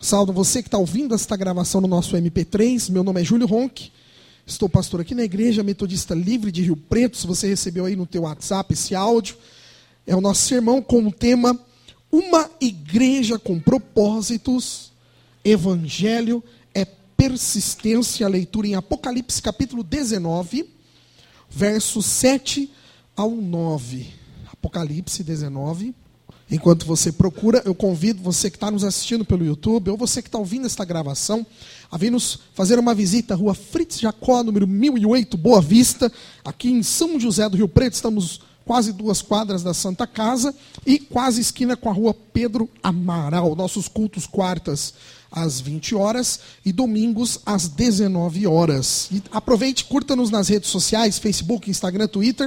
Saúdo você que está ouvindo esta gravação no nosso MP3. Meu nome é Júlio Ronck. Estou pastor aqui na Igreja Metodista Livre de Rio Preto. Se você recebeu aí no teu WhatsApp esse áudio, é o nosso sermão com o tema Uma Igreja com Propósitos, Evangelho é Persistência. A leitura em Apocalipse capítulo 19, versos 7 ao 9. Apocalipse 19. Enquanto você procura, eu convido você que está nos assistindo pelo YouTube, ou você que está ouvindo esta gravação, a vir nos fazer uma visita à rua Fritz Jacó, número 1008, Boa Vista, aqui em São José do Rio Preto. Estamos quase 2 quadras da Santa Casa e quase esquina com a rua Pedro Amaral. Nossos cultos quartas às 20 horas e domingos às 19 horas. E aproveite, curta-nos nas redes sociais, Facebook, Instagram, Twitter,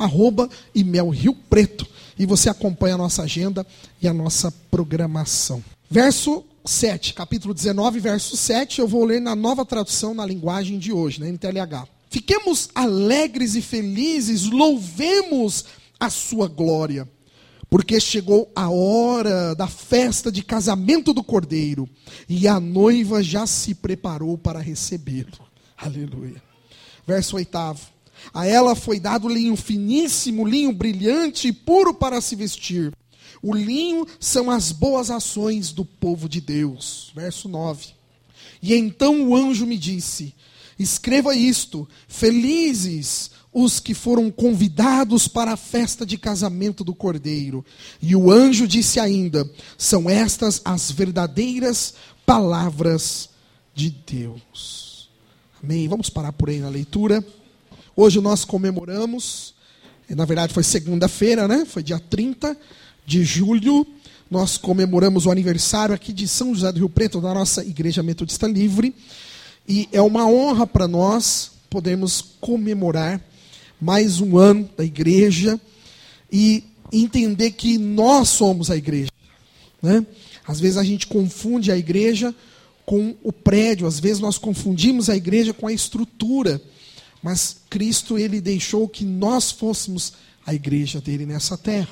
@Imel Rio Preto. E você acompanha a nossa agenda e a nossa programação. Verso 7, capítulo 19, verso 7, eu vou ler na Nova Tradução, na linguagem de hoje, na NTLH. Fiquemos alegres e felizes, louvemos a sua glória, porque chegou a hora da festa de casamento do Cordeiro, e a noiva já se preparou para recebê-lo. Aleluia. Verso 8. A ela foi dado linho finíssimo, linho brilhante e puro para se vestir. O linho são as boas ações do povo de Deus. Verso 9. E então o anjo me disse: escreva isto, felizes os que foram convidados para a festa de casamento do Cordeiro. E o anjo disse ainda: são estas as verdadeiras palavras de Deus. Amém. Vamos parar por aí na leitura. Hoje nós comemoramos, na verdade foi segunda-feira, né? Foi dia 30 de julho, nós comemoramos o aniversário aqui de São José do Rio Preto, da nossa Igreja Metodista Livre. E é uma honra para nós podermos comemorar mais um ano da igreja e entender que nós somos a igreja, né? Às vezes a gente confunde a igreja com o prédio, às vezes nós confundimos a igreja com a estrutura. Mas Cristo, Ele deixou que nós fôssemos a igreja dele nessa terra.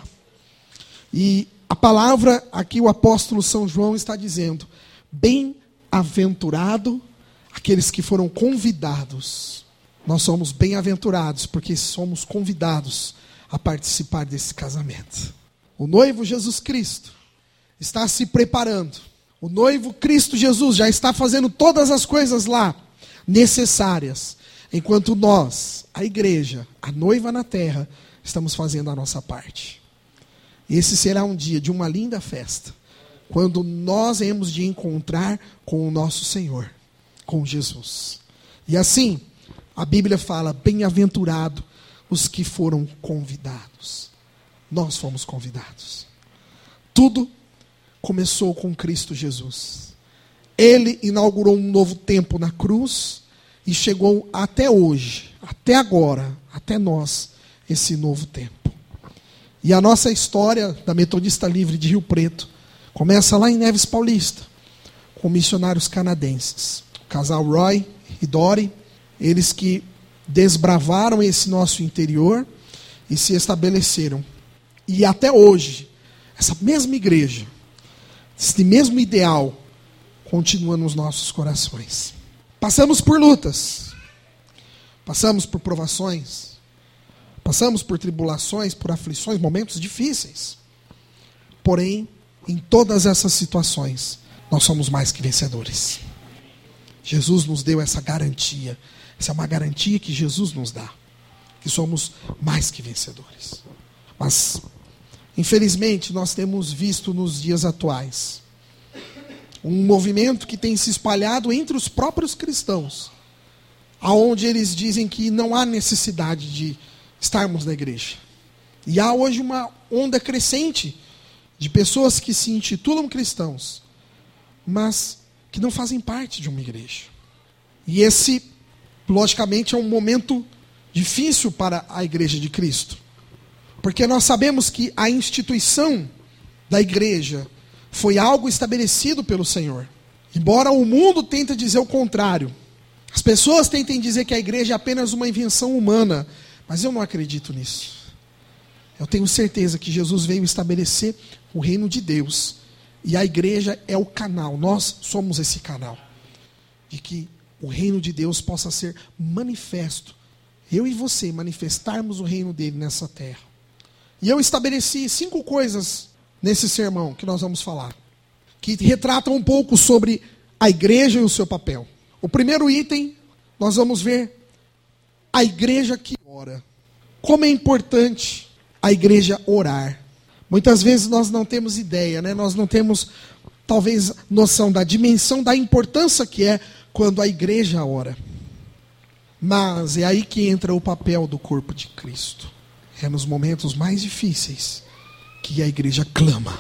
E a palavra, aqui o apóstolo São João está dizendo: bem-aventurado aqueles que foram convidados. Nós somos bem-aventurados porque somos convidados a participar desse casamento. O noivo Jesus Cristo está se preparando. O noivo Cristo Jesus já está fazendo todas as coisas lá necessárias, enquanto nós, a igreja, a noiva na terra, estamos fazendo a nossa parte. Esse será um dia de uma linda festa, quando nós hemos de encontrar com o nosso Senhor, com Jesus. E assim, a Bíblia fala: bem-aventurado os que foram convidados. Nós fomos convidados. Tudo começou com Cristo Jesus. Ele inaugurou um novo tempo na cruz, e chegou até hoje, até agora, até nós, esse novo tempo. E a nossa história da Metodista Livre de Rio Preto começa lá em Neves Paulista, com missionários canadenses. O casal Roy e Dory, eles que desbravaram esse nosso interior e se estabeleceram. E até hoje, essa mesma igreja, esse mesmo ideal, continua nos nossos corações. Passamos por lutas, passamos por provações, passamos por tribulações, por aflições, momentos difíceis. Porém, em todas essas situações, nós somos mais que vencedores. Jesus nos deu essa garantia. Essa é uma garantia que Jesus nos dá, que somos mais que vencedores. Mas, infelizmente, nós temos visto nos dias atuais um movimento que tem se espalhado entre os próprios cristãos, aonde eles dizem que não há necessidade de estarmos na igreja. E há hoje uma onda crescente de pessoas que se intitulam cristãos, mas que não fazem parte de uma igreja. E esse, logicamente, é um momento difícil para a Igreja de Cristo, porque nós sabemos que a instituição da igreja foi algo estabelecido pelo Senhor. Embora o mundo tente dizer o contrário. As pessoas tentem dizer que a igreja é apenas uma invenção humana. Mas eu não acredito nisso. Eu tenho certeza que Jesus veio estabelecer o reino de Deus E a igreja é o canal, nós somos esse canal, de que o reino de Deus possa ser manifesto. Eu e você manifestarmos o reino dele nessa terra. E eu estabeleci 5 coisas nesse sermão que nós vamos falar, que retratam um pouco sobre a igreja e o seu papel. O primeiro item, nós vamos ver a igreja que ora. Como é importante a igreja orar. Muitas vezes nós não temos ideia, né? Nós não temos, talvez, noção da dimensão, da importância que é quando a igreja ora. Mas é aí que entra o papel do corpo de Cristo. É nos momentos mais difíceis que a igreja clama.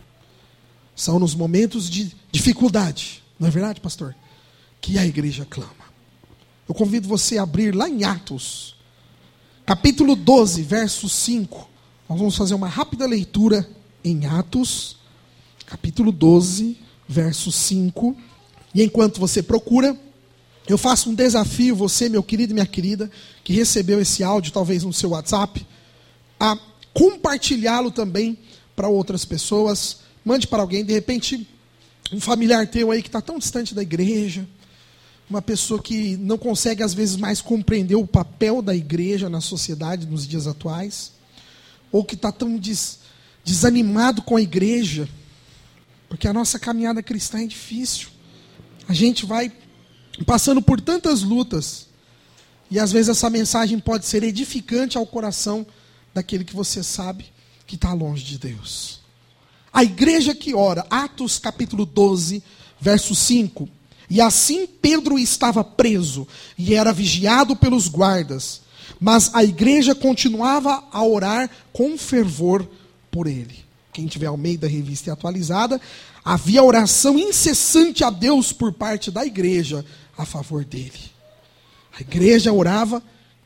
São nos momentos de dificuldade, não é verdade, pastor? Que a igreja clama. Eu convido você a abrir lá em Atos, capítulo 12, verso 5. Nós vamos fazer uma rápida leitura em Atos, capítulo 12, verso 5. E enquanto você procura, eu faço um desafio, você, meu querido e minha querida, que recebeu esse áudio, talvez no seu WhatsApp, a compartilhá-lo também para outras pessoas. Mande para alguém, de repente, um familiar teu aí que está tão distante da igreja, uma pessoa que não consegue às vezes mais compreender o papel da igreja na sociedade nos dias atuais, ou que está tão desanimado com a igreja, porque a nossa caminhada cristã é difícil. A gente vai passando por tantas lutas, e às vezes essa mensagem pode ser edificante ao coração daquele que você sabe que está longe de Deus. A igreja que ora, Atos capítulo 12, verso 5. E assim Pedro estava preso e era vigiado pelos guardas, mas a igreja continuava a orar com fervor por ele. Quem tiver Almeida Revista e Atualizada, havia oração incessante a Deus por parte da igreja a favor dele. A igreja orava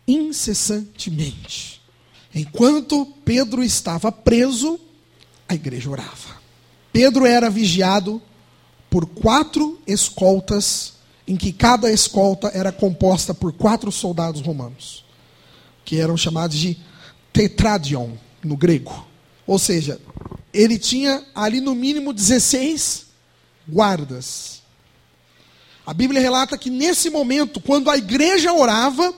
incessantemente. Enquanto Pedro estava preso, a igreja orava. Pedro era vigiado por 4 escoltas, em que cada escolta era composta por 4 soldados romanos, que eram chamados de tetradion, no grego. Ou seja, ele tinha ali no mínimo 16 guardas. A Bíblia relata que nesse momento, quando a igreja orava,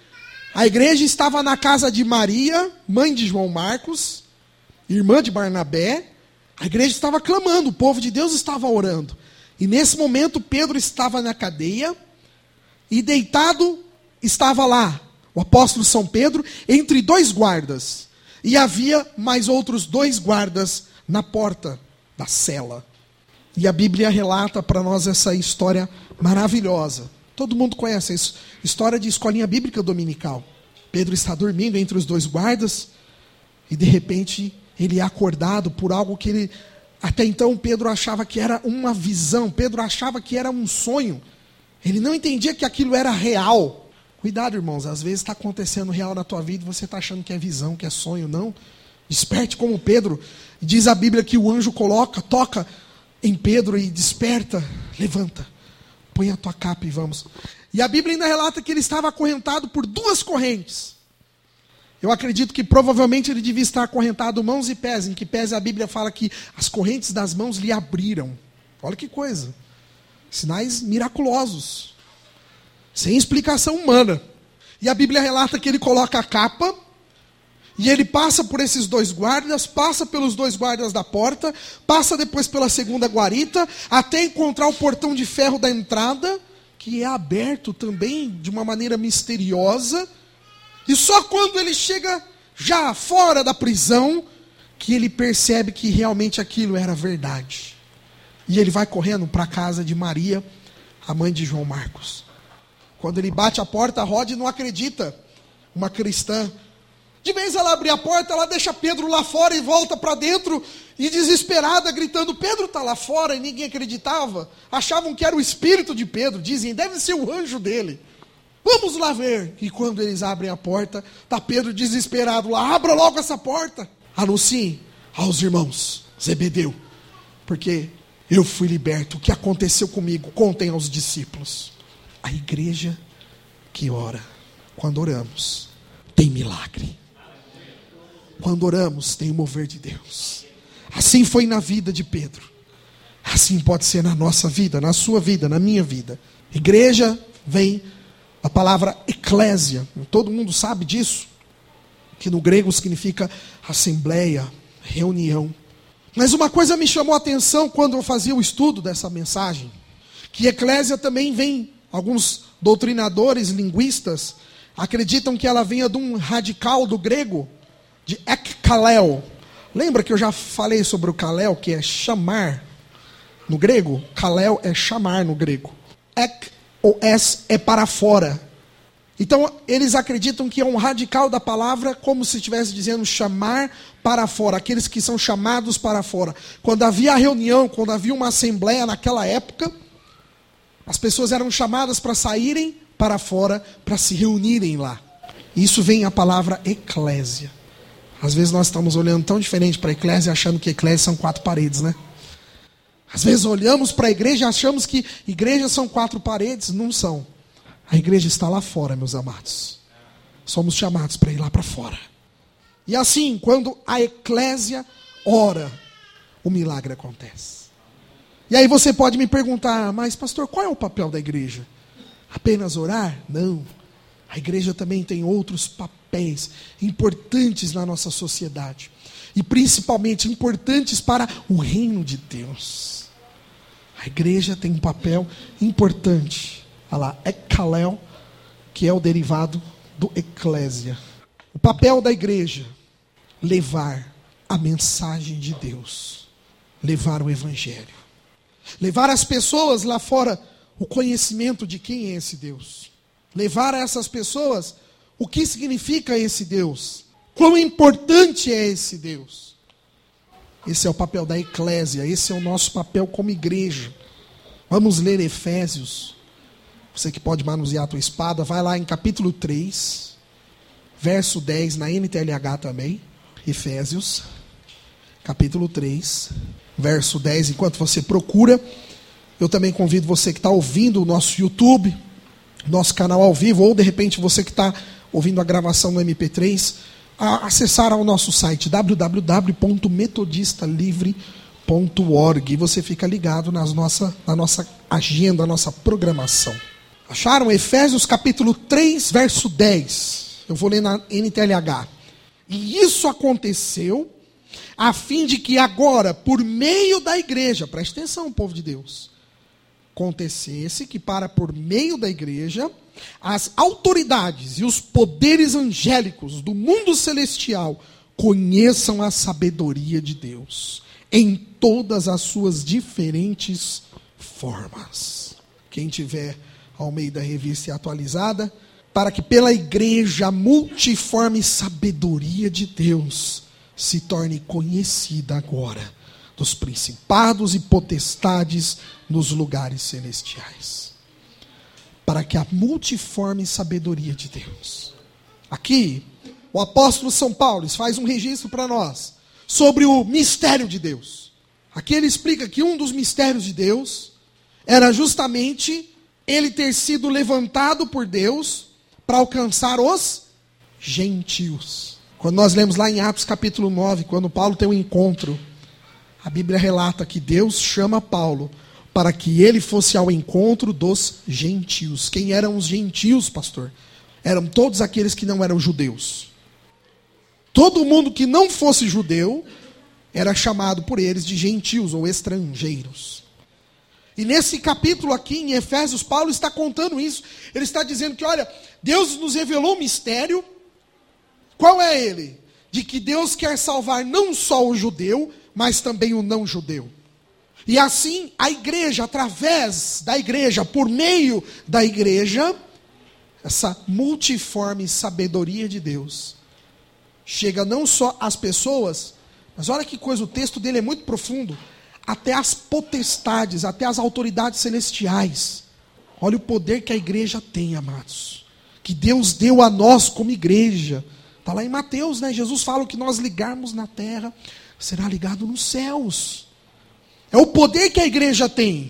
a igreja estava na casa de Maria, mãe de João Marcos, irmã de Barnabé. A igreja estava clamando, o povo de Deus estava orando. E nesse momento Pedro estava na cadeia, e deitado estava lá o apóstolo São Pedro, entre 2 guardas. E havia mais outros 2 guardas na porta da cela. E a Bíblia relata para nós essa história maravilhosa. Todo mundo conhece isso, história de escolinha bíblica dominical. Pedro está dormindo entre os 2 guardas, e de repente ele é acordado por algo que ele... Até então Pedro achava que era uma visão, Pedro achava que era um sonho. Ele não entendia que aquilo era real. Cuidado, irmãos, às vezes está acontecendo real na tua vida e você está achando que é visão, que é sonho. Não. Desperte como Pedro. Diz a Bíblia que o anjo toca em Pedro e desperta. Levanta, põe a tua capa e vamos. E a Bíblia ainda relata que ele estava acorrentado por 2 correntes. Eu acredito que provavelmente ele devia estar acorrentado mãos e pés. Em que pés a Bíblia fala que as correntes das mãos lhe abriram. Olha que coisa. Sinais miraculosos. Sem explicação humana. E a Bíblia relata que ele coloca a capa, e ele passa por esses 2 guardas, passa pelos 2 guardas da porta, passa depois pela segunda guarita, até encontrar o portão de ferro da entrada, que é aberto também de uma maneira misteriosa. E só quando ele chega já fora da prisão, que ele percebe que realmente aquilo era verdade. E ele vai correndo para a casa de Maria, a mãe de João Marcos. Quando ele bate a porta, a Rod não acredita, uma cristã. De vez ela abrir a porta, ela deixa Pedro lá fora e volta para dentro, e desesperada, gritando, Pedro está lá fora, e ninguém acreditava. Achavam que era o espírito de Pedro, dizem, deve ser o anjo dele. Vamos lá ver. E quando eles abrem a porta, está Pedro desesperado lá, abra logo essa porta. Anunciem aos irmãos, Zebedeu, porque eu fui liberto. O que aconteceu comigo? Contem aos discípulos. A igreja que ora, quando oramos, tem milagre. Quando oramos, tem o mover de Deus. Assim foi na vida de Pedro. Assim pode ser na nossa vida, na sua vida, na minha vida. Igreja vem da palavra eclésia. Todo mundo sabe disso, que no grego significa assembleia, reunião. Mas uma coisa me chamou a atenção quando eu fazia o estudo dessa mensagem, que eclésia também vem, alguns doutrinadores, linguistas, acreditam que ela venha de um radical do grego, de ekkaleo. Lembra que eu já falei sobre o kaleo, que é chamar no grego? Kaleo é chamar no grego. Ek ou es é para fora. Então, eles acreditam que é um radical da palavra, como se estivesse dizendo chamar para fora, aqueles que são chamados para fora. Quando havia reunião, quando havia uma assembleia naquela época, as pessoas eram chamadas para saírem para fora, para se reunirem lá. Isso vem a palavra eclésia. Às vezes nós estamos olhando tão diferente para a eclésia, achando que eclésia são 4 paredes, né? Às vezes olhamos para a igreja e achamos que igrejas são 4 paredes. Não são. A igreja está lá fora, meus amados. Somos chamados para ir lá para fora. E assim, quando a eclésia ora, o milagre acontece. E aí você pode me perguntar, mas pastor, qual é o papel da igreja? Apenas orar? Não. A igreja também tem outros papéis importantes na nossa sociedade. E principalmente importantes para o reino de Deus. A igreja tem um papel importante. Olha lá, ekkaleo, que é o derivado do eclésia. O papel da igreja, levar a mensagem de Deus. Levar o evangelho. Levar as pessoas lá fora o conhecimento de quem é esse Deus. Levar a essas pessoas o que significa esse Deus. Quão importante é esse Deus. Esse é o papel da eclésia, esse é o nosso papel como igreja. Vamos ler Efésios. Você que pode manusear a tua espada, vai lá em capítulo 3, verso 10, na NTLH também. Efésios, capítulo 3, verso 10. Enquanto você procura, eu também convido você que está ouvindo o nosso YouTube, nosso canal ao vivo, ou de repente você que está ouvindo a gravação no MP3, a acessar ao nosso site www.metodistalivre.org. E você fica ligado na nossa agenda, na nossa programação. Acharam? Efésios capítulo 3, verso 10. Eu vou ler na NTLH. E isso aconteceu a fim de que agora, por meio da igreja, preste atenção, povo de Deus, acontecesse que por meio da igreja, as autoridades e os poderes angélicos do mundo celestial conheçam a sabedoria de Deus em todas as suas diferentes formas. Quem tiver Almeida Revista e Atualizada, para que pela igreja a multiforme sabedoria de Deus se torne conhecida agora dos principados e potestades nos lugares celestiais. Para que a multiforme sabedoria de Deus. Aqui, o apóstolo São Paulo faz um registro para nós sobre o mistério de Deus. Aqui ele explica que um dos mistérios de Deus era justamente ele ter sido levantado por Deus para alcançar os gentios. Quando nós lemos lá em Atos capítulo 9, quando Paulo tem um encontro, a Bíblia relata que Deus chama Paulo para que ele fosse ao encontro dos gentios. Quem eram os gentios, pastor? Eram todos aqueles que não eram judeus. Todo mundo que não fosse judeu era chamado por eles de gentios ou estrangeiros. E nesse capítulo aqui em Efésios, Paulo está contando isso. Ele está dizendo que, olha, Deus nos revelou um mistério. Qual é ele? De que Deus quer salvar não só o judeu, mas também o não judeu. E assim, a igreja, através da igreja, por meio da igreja, essa multiforme sabedoria de Deus chega não só às pessoas, mas olha que coisa, o texto dele é muito profundo, até as potestades, até as autoridades celestiais. Olha o poder que a igreja tem, amados, que Deus deu a nós como igreja. Está lá em Mateus, né? Jesus fala que nós ligarmos na terra, será ligado nos céus. É o poder que a igreja tem,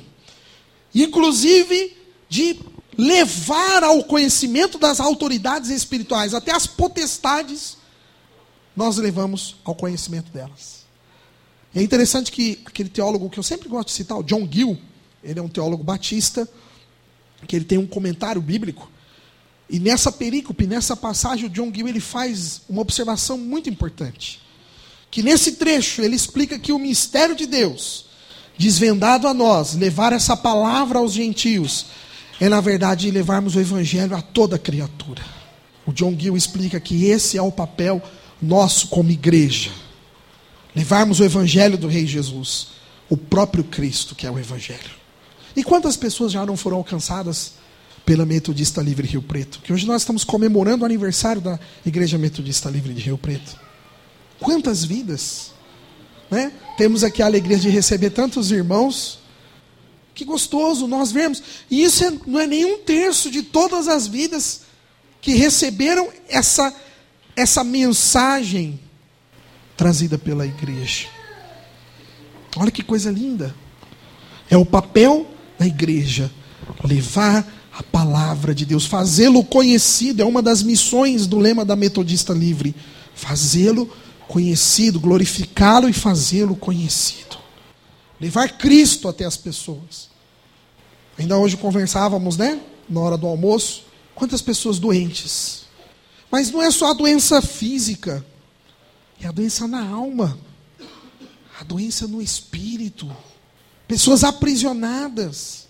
inclusive de levar ao conhecimento das autoridades espirituais, até as potestades, nós levamos ao conhecimento delas. É interessante que aquele teólogo que eu sempre gosto de citar, o John Gill, ele é um teólogo batista, que ele tem um comentário bíblico, e nessa perícope, nessa passagem, o John Gill ele faz uma observação muito importante, que nesse trecho ele explica que o mistério de Deus, desvendado a nós, levar essa palavra aos gentios, é na verdade levarmos o evangelho a toda criatura. O John Gill explica que esse é o papel nosso como igreja, levarmos o evangelho do Rei Jesus, o próprio Cristo que é o evangelho. E quantas pessoas já não foram alcançadas pela Metodista Livre Rio Preto? Que hoje nós estamos comemorando o aniversário da Igreja Metodista Livre de Rio Preto. Quantas vidas, né? Temos aqui a alegria de receber tantos irmãos. Que gostoso nós vermos. E isso não é nem 1/3 de todas as vidas que receberam essa mensagem trazida pela igreja. Olha que coisa linda. É o papel da igreja levar a palavra de Deus, fazê-lo conhecido. É uma das missões do lema da Metodista Livre. Fazê-lo conhecido, glorificá-lo e fazê-lo conhecido. Levar Cristo até as pessoas. Ainda hoje conversávamos, né? Na hora do almoço. Quantas pessoas doentes. Mas não é só a doença física. É a doença na alma. A doença no espírito. Pessoas aprisionadas.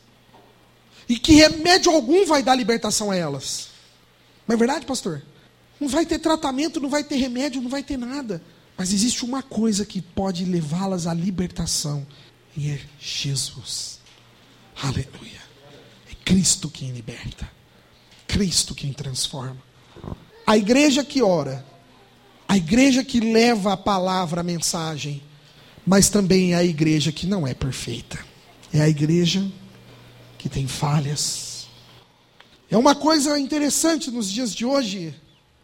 E que remédio algum vai dar libertação a elas. Não é verdade, pastor? Não vai ter tratamento, não vai ter remédio, não vai ter nada. Mas existe uma coisa que pode levá-las à libertação. E é Jesus. Aleluia. É Cristo quem liberta. Cristo quem transforma. A igreja que ora. A igreja que leva a palavra, a mensagem. Mas também é a igreja que não é perfeita. É a igreja que tem falhas. É uma coisa interessante nos dias de hoje.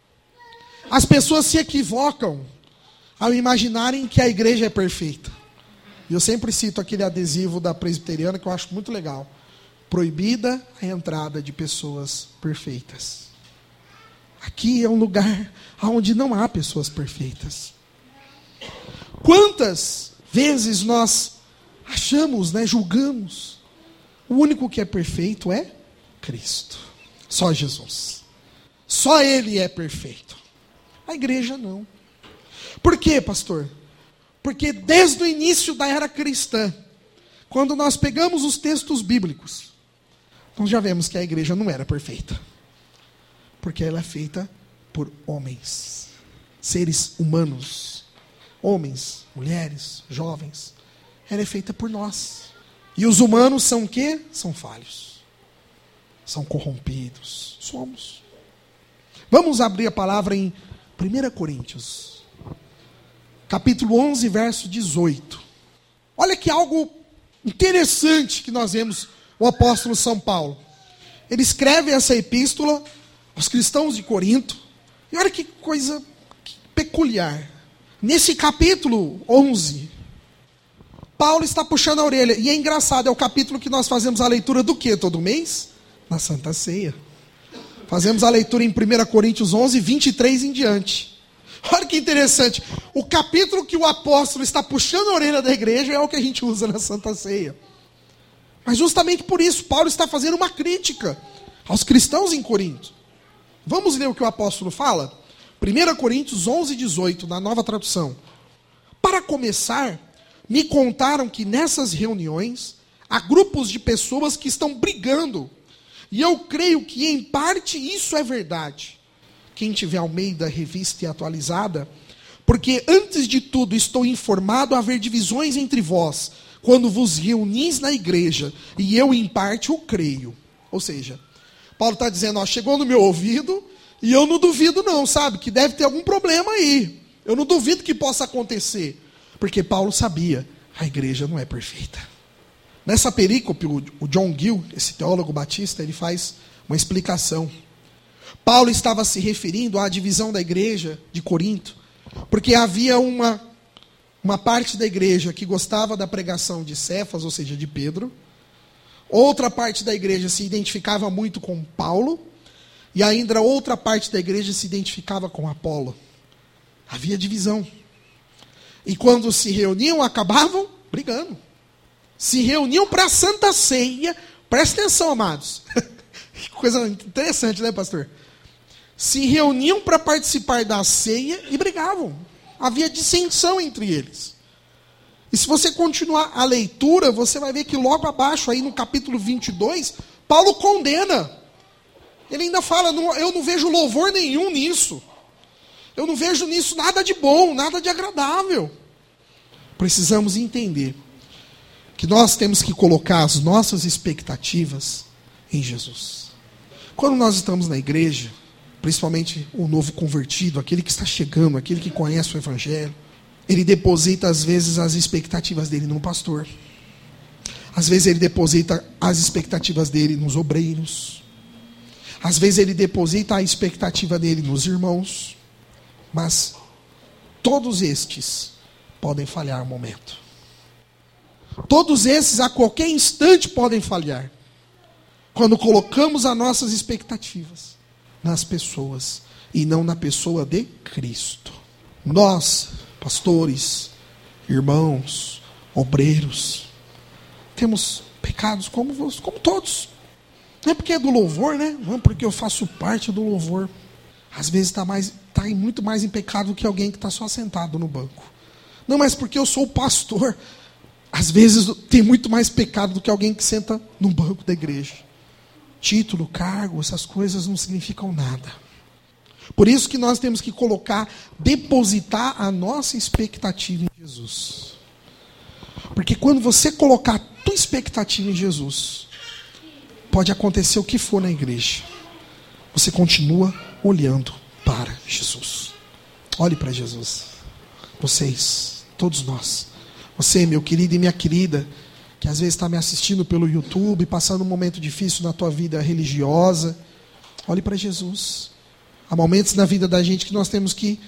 As pessoas se equivocam ao imaginarem que a igreja é perfeita. E eu sempre cito aquele adesivo da presbiteriana que eu acho muito legal. Proibida a entrada de pessoas perfeitas. Aqui é um lugar onde não há pessoas perfeitas. Quantas vezes nós achamos, né, julgamos, o único que é perfeito é Cristo. Só Jesus. Só Ele é perfeito. A igreja não. Por quê, pastor? Porque desde o início da era cristã, quando nós pegamos os textos bíblicos, nós já vemos que a igreja não era perfeita. Porque ela é feita por homens, seres humanos, homens, mulheres, jovens. Ela é feita por nós. E os humanos são o quê? São falhos. São corrompidos. Somos. Vamos abrir a palavra em 1 Coríntios. Capítulo 11, verso 18. Olha que algo interessante que nós vemos o apóstolo São Paulo. Ele escreve essa epístola aos cristãos de Corinto. E olha que coisa peculiar. Nesse capítulo 11, Paulo está puxando a orelha. E é engraçado, é o capítulo que nós fazemos a leitura do quê todo mês? Na Santa Ceia. Fazemos a leitura em 1 Coríntios 11, 23 em diante. Olha que interessante. O capítulo que o apóstolo está puxando a orelha da igreja é o que a gente usa na Santa Ceia. Mas justamente por isso, Paulo está fazendo uma crítica aos cristãos em Corinto. Vamos ler o que o apóstolo fala? 1 Coríntios 11, 18, na Nova Tradução. Para começar, me contaram que nessas reuniões há grupos de pessoas que estão brigando. E eu creio que em parte isso é verdade. Quem tiver Almeida, revista e atualizada, porque antes de tudo estou informado a haver divisões entre vós, quando vos reunis na igreja, e eu em parte o creio. Ou seja, Paulo está dizendo, ó, chegou no meu ouvido, e eu não duvido não, sabe, que deve ter algum problema aí. Eu não duvido que possa acontecer, porque Paulo sabia, a igreja não é perfeita. Nessa perícope, o John Gill, esse teólogo batista, ele faz uma explicação. Paulo estava se referindo à divisão da igreja de Corinto, porque havia uma parte da igreja que gostava da pregação de Cefas, ou seja, de Pedro. Outra parte da igreja se identificava muito com Paulo, e ainda outra parte da igreja se identificava com Apolo. Havia divisão. E quando se reuniam, acabavam brigando. Se reuniam para a Santa Ceia. Presta atenção, amados. Que coisa interessante, né, pastor? Se reuniam para participar da ceia e brigavam. Havia dissensão entre eles. E se você continuar a leitura, você vai ver que logo abaixo, aí no capítulo 22, Paulo condena. Ele ainda fala, eu não vejo louvor nenhum nisso. Eu não vejo nisso nada de bom, nada de agradável. Precisamos entender que nós temos que colocar as nossas expectativas em Jesus. Quando nós estamos na igreja, principalmente o novo convertido, aquele que está chegando, aquele que conhece o Evangelho, ele deposita às vezes as expectativas dele no pastor. Às vezes ele deposita as expectativas dele nos obreiros. Às vezes ele deposita a expectativa dele nos irmãos. Mas todos estes podem falhar um momento. Todos esses a qualquer instante podem falhar. Quando colocamos as nossas expectativas nas pessoas e não na pessoa de Cristo. Nós, pastores, irmãos, obreiros, temos pecados como todos. Não é porque é do louvor, né? Não é porque eu faço parte do louvor. Às vezes está muito mais em pecado do que alguém que está só sentado no banco. Não, mas porque eu sou o pastor. Às vezes tem muito mais pecado do que alguém que senta no banco da igreja. Título, cargo, essas coisas não significam nada. Por isso que nós temos que depositar a nossa expectativa em Jesus. Porque quando você colocar a tua expectativa em Jesus, pode acontecer o que for na igreja. Você continua olhando para Jesus. Olhe para Jesus. Vocês, todos nós. Você, meu querido e minha querida, que às vezes está me assistindo pelo YouTube, passando um momento difícil na tua vida religiosa. Olhe para Jesus. Há momentos na vida da gente que nós temos que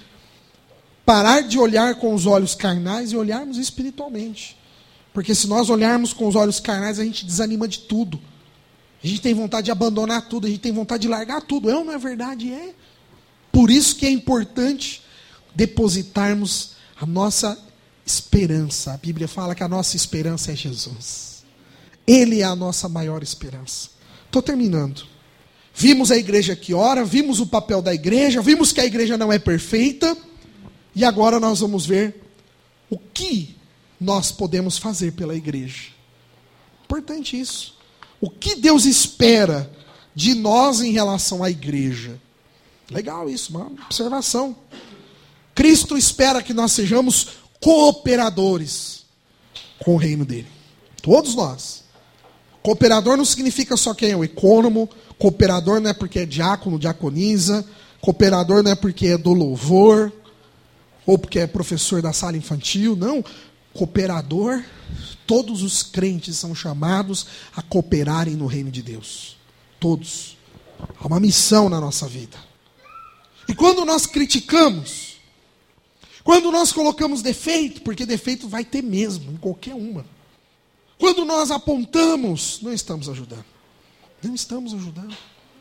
parar de olhar com os olhos carnais e olharmos espiritualmente. Porque se nós olharmos com os olhos carnais, a gente desanima de tudo. A gente tem vontade de abandonar tudo, a gente tem vontade de largar tudo. Não é verdade? É. Por isso que é importante depositarmos a nossa esperança. A Bíblia fala que a nossa esperança é Jesus. Ele é a nossa maior esperança. Estou terminando. Vimos a igreja que ora, vimos o papel da igreja, vimos que a igreja não é perfeita, e agora nós vamos ver o que nós podemos fazer pela igreja. Importante isso. O que Deus espera de nós em relação à igreja? Legal isso, uma observação. Cristo espera que nós sejamos cooperadores com o reino dele. Todos nós. Cooperador não significa só quem é o econômico. Cooperador não é porque é diácono, diaconisa. Cooperador não é porque é do louvor. Ou porque é professor da sala infantil. Não. Cooperador, todos os crentes são chamados a cooperarem no reino de Deus. Todos. Há uma missão na nossa vida. E quando nós criticamos, quando nós colocamos defeito, porque defeito vai ter mesmo, em qualquer uma. Quando nós apontamos, não estamos ajudando. Não estamos ajudando.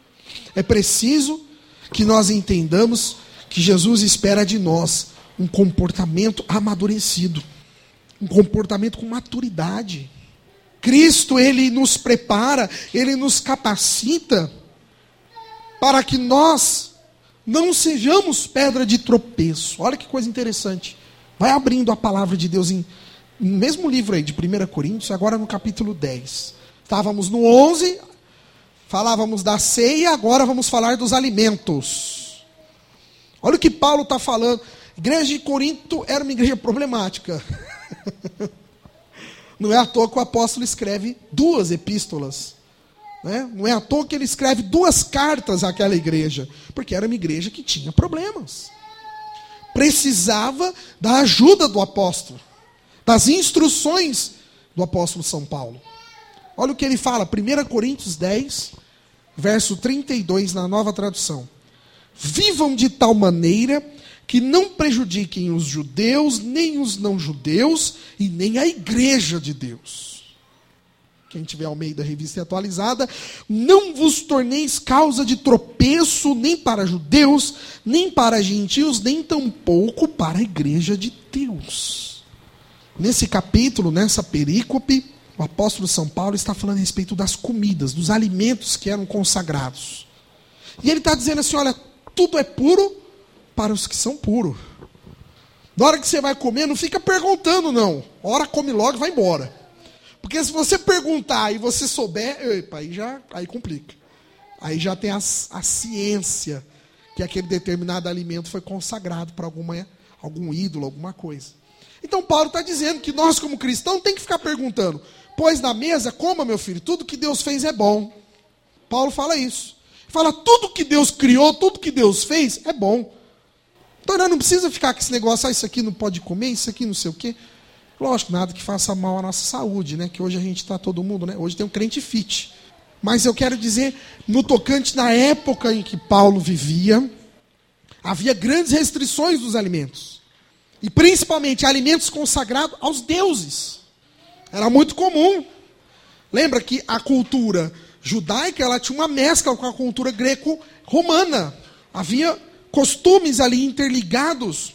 É preciso que nós entendamos que Jesus espera de nós um comportamento amadurecido. Um comportamento com maturidade. Cristo, Ele nos prepara, Ele nos capacita para que nós não sejamos pedra de tropeço. Olha que coisa interessante. Vai abrindo a palavra de Deus no mesmo livro aí de 1 Coríntios, agora no capítulo 10. Estávamos no 11, falávamos da ceia, agora vamos falar dos alimentos. Olha o que Paulo está falando. A igreja de Corinto era uma igreja problemática. Não é à toa que o apóstolo escreve 2 epístolas. Né? Não é à toa que ele escreve 2 cartas àquela igreja. Porque era uma igreja que tinha problemas. Precisava da ajuda do apóstolo. Das instruções do apóstolo São Paulo. Olha o que ele fala, 1 Coríntios 10, verso 32, na Nova Tradução. Vivam de tal maneira que não prejudiquem os judeus, nem os não-judeus, e nem a igreja de Deus. quem tiver Almeida Revista Atualizada, não vos torneis causa de tropeço nem para judeus, nem para gentios, nem tampouco para a igreja de Deus. Nesse capítulo, nessa perícope, o apóstolo São Paulo está falando a respeito das comidas, dos alimentos que eram consagrados. E ele está dizendo assim, olha, tudo é puro para os que são puros. Na hora que você vai comer, não fica perguntando, não. Ora, come logo e vai embora. Porque se você perguntar e você souber, epa, aí complica. Aí já tem a ciência que aquele determinado alimento foi consagrado para algum ídolo, alguma coisa. Então Paulo está dizendo que nós como cristãos tem que ficar perguntando, pois na mesa, coma meu filho, tudo que Deus fez é bom. Paulo fala isso. Fala, tudo que Deus criou, tudo que Deus fez é bom. Então não precisa ficar com esse negócio, isso aqui não pode comer, isso aqui não sei o quê. Lógico, nada que faça mal à nossa saúde, né? Que hoje a gente está todo mundo, né? Hoje tem um crente fit. Mas eu quero dizer, no tocante na época em que Paulo vivia, havia grandes restrições dos alimentos. E principalmente alimentos consagrados aos deuses. Era muito comum. Lembra que a cultura judaica, ela tinha uma mescla com a cultura greco-romana. Havia costumes ali interligados.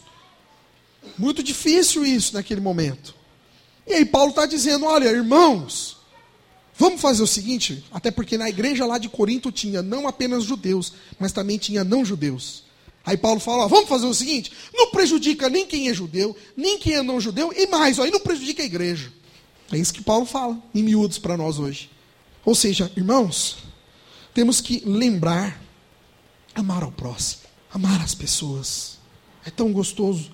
Muito difícil isso naquele momento. E aí Paulo está dizendo, olha, irmãos, vamos fazer o seguinte, até porque na igreja lá de Corinto tinha não apenas judeus, mas também tinha não judeus. Aí Paulo fala, ó, vamos fazer o seguinte, não prejudica nem quem é judeu, nem quem é não judeu, e mais, aí não prejudica a igreja. É isso que Paulo fala, em miúdos para nós hoje. Ou seja, irmãos, temos que lembrar, amar ao próximo, amar as pessoas. É tão gostoso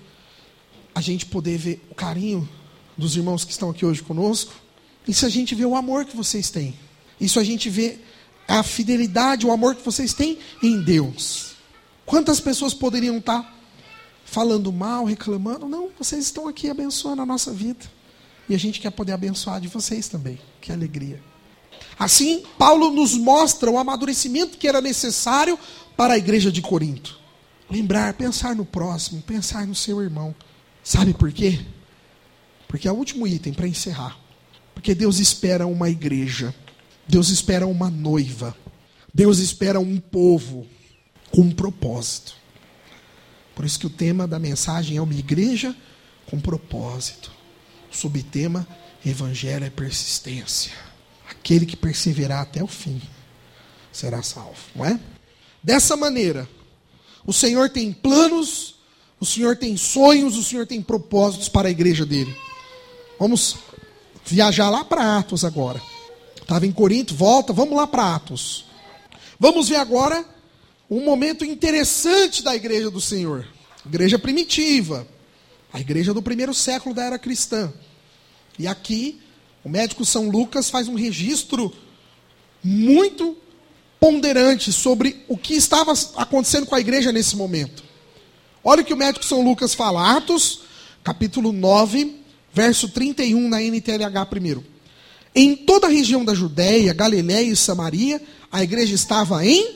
a gente poder ver o carinho dos irmãos que estão aqui hoje conosco. Isso a gente vê o amor que vocês têm. Isso a gente vê a fidelidade, o amor que vocês têm em Deus. Quantas pessoas poderiam estar falando mal, reclamando? Não, vocês estão aqui abençoando a nossa vida. E a gente quer poder abençoar de vocês também. Que alegria. Assim, Paulo nos mostra o amadurecimento que era necessário para a igreja de Corinto. Lembrar, pensar no próximo, pensar no seu irmão. Sabe por quê? Porque é o último item para encerrar. Porque Deus espera uma igreja. Deus espera uma noiva. Deus espera um povo com um propósito. Por isso que o tema da mensagem é uma igreja com propósito. O subtema, Evangelho é persistência. Aquele que perseverar até o fim será salvo, não é? Dessa maneira, o Senhor tem planos, o Senhor tem sonhos, o Senhor tem propósitos para a igreja dele. Vamos viajar lá para Atos agora. Estava em Corinto, volta, vamos lá para Atos. Vamos ver agora um momento interessante da igreja do Senhor. Igreja primitiva. A igreja do primeiro século da era cristã. E aqui, o médico São Lucas faz um registro muito ponderante sobre o que estava acontecendo com a igreja nesse momento. Olha o que o médico São Lucas fala. Atos, capítulo 9, verso 31 na NTLH primeiro. Em toda a região da Judéia, Galiléia e Samaria, a igreja estava em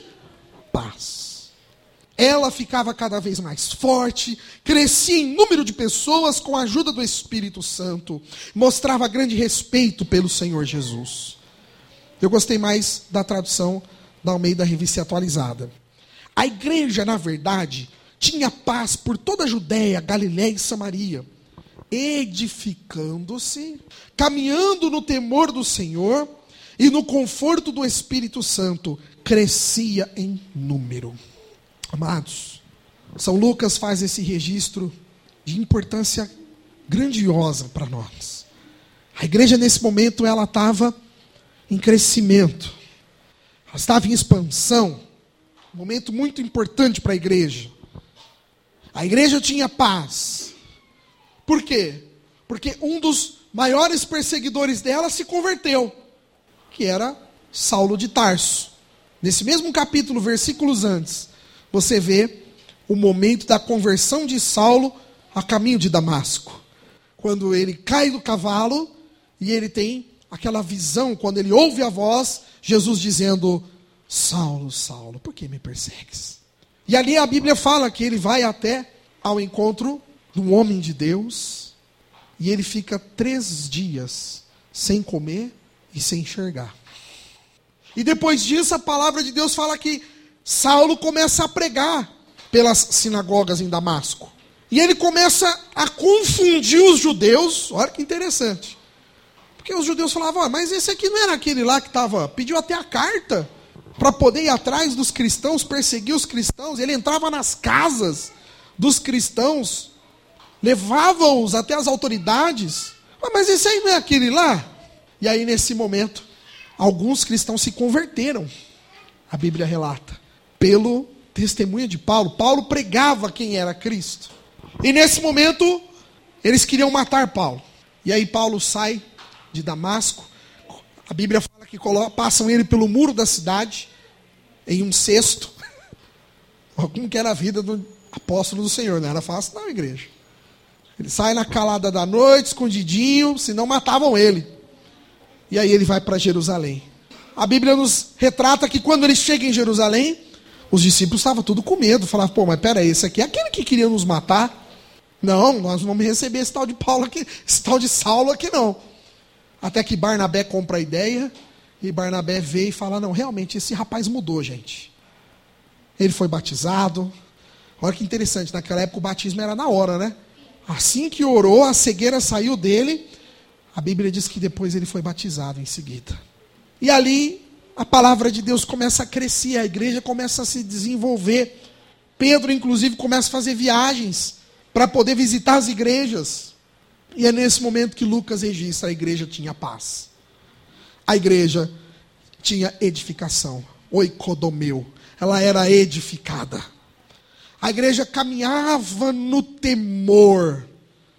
paz. Ela ficava cada vez mais forte, crescia em número de pessoas com a ajuda do Espírito Santo, mostrava grande respeito pelo Senhor Jesus. Eu gostei mais da tradução da Almeida Revista Atualizada. A igreja, na verdade, tinha paz por toda a Judéia, Galiléia e Samaria, edificando-se, caminhando no temor do Senhor e no conforto do Espírito Santo, crescia em número. Amados, São Lucas faz esse registro de importância grandiosa para nós. A igreja nesse momento ela estava em crescimento, ela estava em expansão, um momento muito importante para a igreja. A igreja tinha paz. Por quê? Porque um dos maiores perseguidores dela se converteu, que era Saulo de Tarso. Nesse mesmo capítulo, versículos antes, você vê o momento da conversão de Saulo a caminho de Damasco. Quando ele cai do cavalo e ele tem aquela visão, quando ele ouve a voz, Jesus dizendo, Saulo, Saulo, por que me persegues? E ali a Bíblia fala que ele vai até ao encontro de um homem de Deus, e ele fica 3 dias sem comer e sem enxergar. E depois disso, a palavra de Deus fala que Saulo começa a pregar pelas sinagogas em Damasco. E ele começa a confundir os judeus. Olha que interessante. Porque os judeus falavam, mas esse aqui não era aquele lá que pediu até a carta para poder ir atrás dos cristãos, perseguir os cristãos. Ele entrava nas casas dos cristãos, levava-os até as autoridades. Mas esse aí não é aquele lá? E aí, nesse momento, alguns cristãos se converteram, a Bíblia relata, pelo testemunho de Paulo. Paulo pregava quem era Cristo. E nesse momento, eles queriam matar Paulo. E aí Paulo sai de Damasco. A Bíblia fala que passam ele pelo muro da cidade, em um cesto. Como que era a vida do apóstolo do Senhor? Não era fácil não, igreja. Ele sai na calada da noite, escondidinho, senão matavam ele. E aí ele vai para Jerusalém. A Bíblia nos retrata que quando ele chega em Jerusalém, os discípulos estavam tudo com medo. Falavam, mas peraí, esse aqui é aquele que queria nos matar? Não, nós não vamos receber esse tal de Paulo aqui, esse tal de Saulo aqui não. Até que Barnabé compra a ideia, e Barnabé vê e fala, não, realmente esse rapaz mudou, gente. Ele foi batizado. Olha que interessante, naquela época o batismo era na hora, né? Assim que orou, a cegueira saiu dele. A Bíblia diz que depois ele foi batizado em seguida. E ali a palavra de Deus começa a crescer, a igreja começa a se desenvolver. Pedro, inclusive, começa a fazer viagens para poder visitar as igrejas. E é nesse momento que Lucas registra, a igreja tinha paz. A igreja tinha edificação. Oikodomeu. Ela era edificada. A igreja caminhava no temor.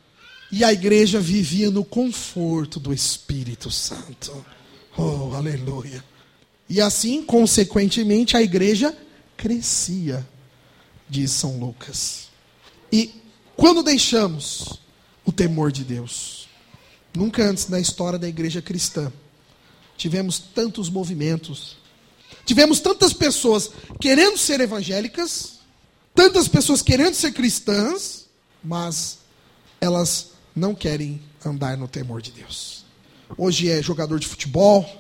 E a igreja vivia no conforto do Espírito Santo. Oh, aleluia. E assim, consequentemente, a igreja crescia, diz São Lucas. E quando deixamos o temor de Deus, nunca antes na história da igreja cristã, tivemos tantos movimentos, tivemos tantas pessoas querendo ser evangélicas, tantas pessoas querendo ser cristãs, mas elas não querem andar no temor de Deus. Hoje é jogador de futebol,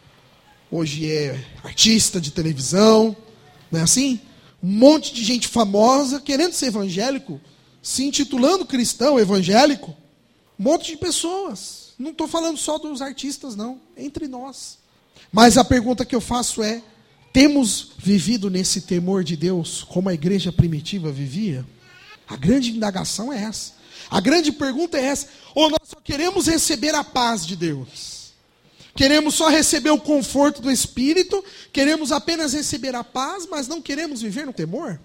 hoje é artista de televisão, não é assim? Um monte de gente famosa querendo ser evangélico, se intitulando cristão evangélico. Um monte de pessoas. Não estou falando só dos artistas, não. Entre nós. Mas a pergunta que eu faço é, temos vivido nesse temor de Deus como a igreja primitiva vivia? A grande indagação é essa. A grande pergunta é essa. Ou nós só queremos receber a paz de Deus? Queremos só receber o conforto do Espírito? Queremos apenas receber a paz, mas não queremos viver no temor?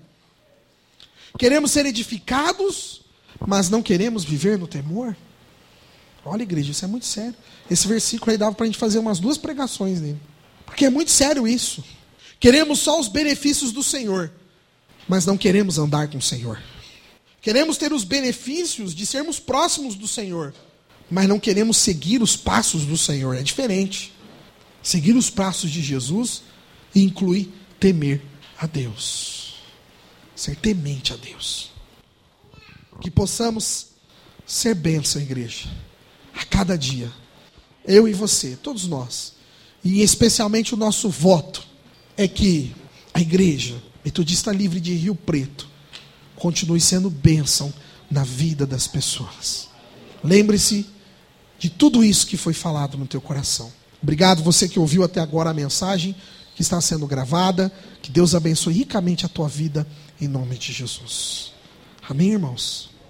Queremos ser edificados, mas não queremos viver no temor? Olha, igreja, isso é muito sério. Esse versículo aí dava para a gente fazer umas 2 pregações nele. Porque é muito sério isso. Queremos só os benefícios do Senhor, mas não queremos andar com o Senhor. Queremos ter os benefícios de sermos próximos do Senhor, mas não queremos seguir os passos do Senhor. É diferente. Seguir os passos de Jesus inclui temer a Deus. Ser temente a Deus. Que possamos ser bênção, igreja. A cada dia. Eu e você, todos nós. E especialmente o nosso voto é que a igreja Metodista Livre de Rio Preto continue sendo bênção na vida das pessoas. Lembre-se de tudo isso que foi falado no teu coração. Obrigado você que ouviu até agora a mensagem que está sendo gravada. Que Deus abençoe ricamente a tua vida, em nome de Jesus. Amém, irmãos?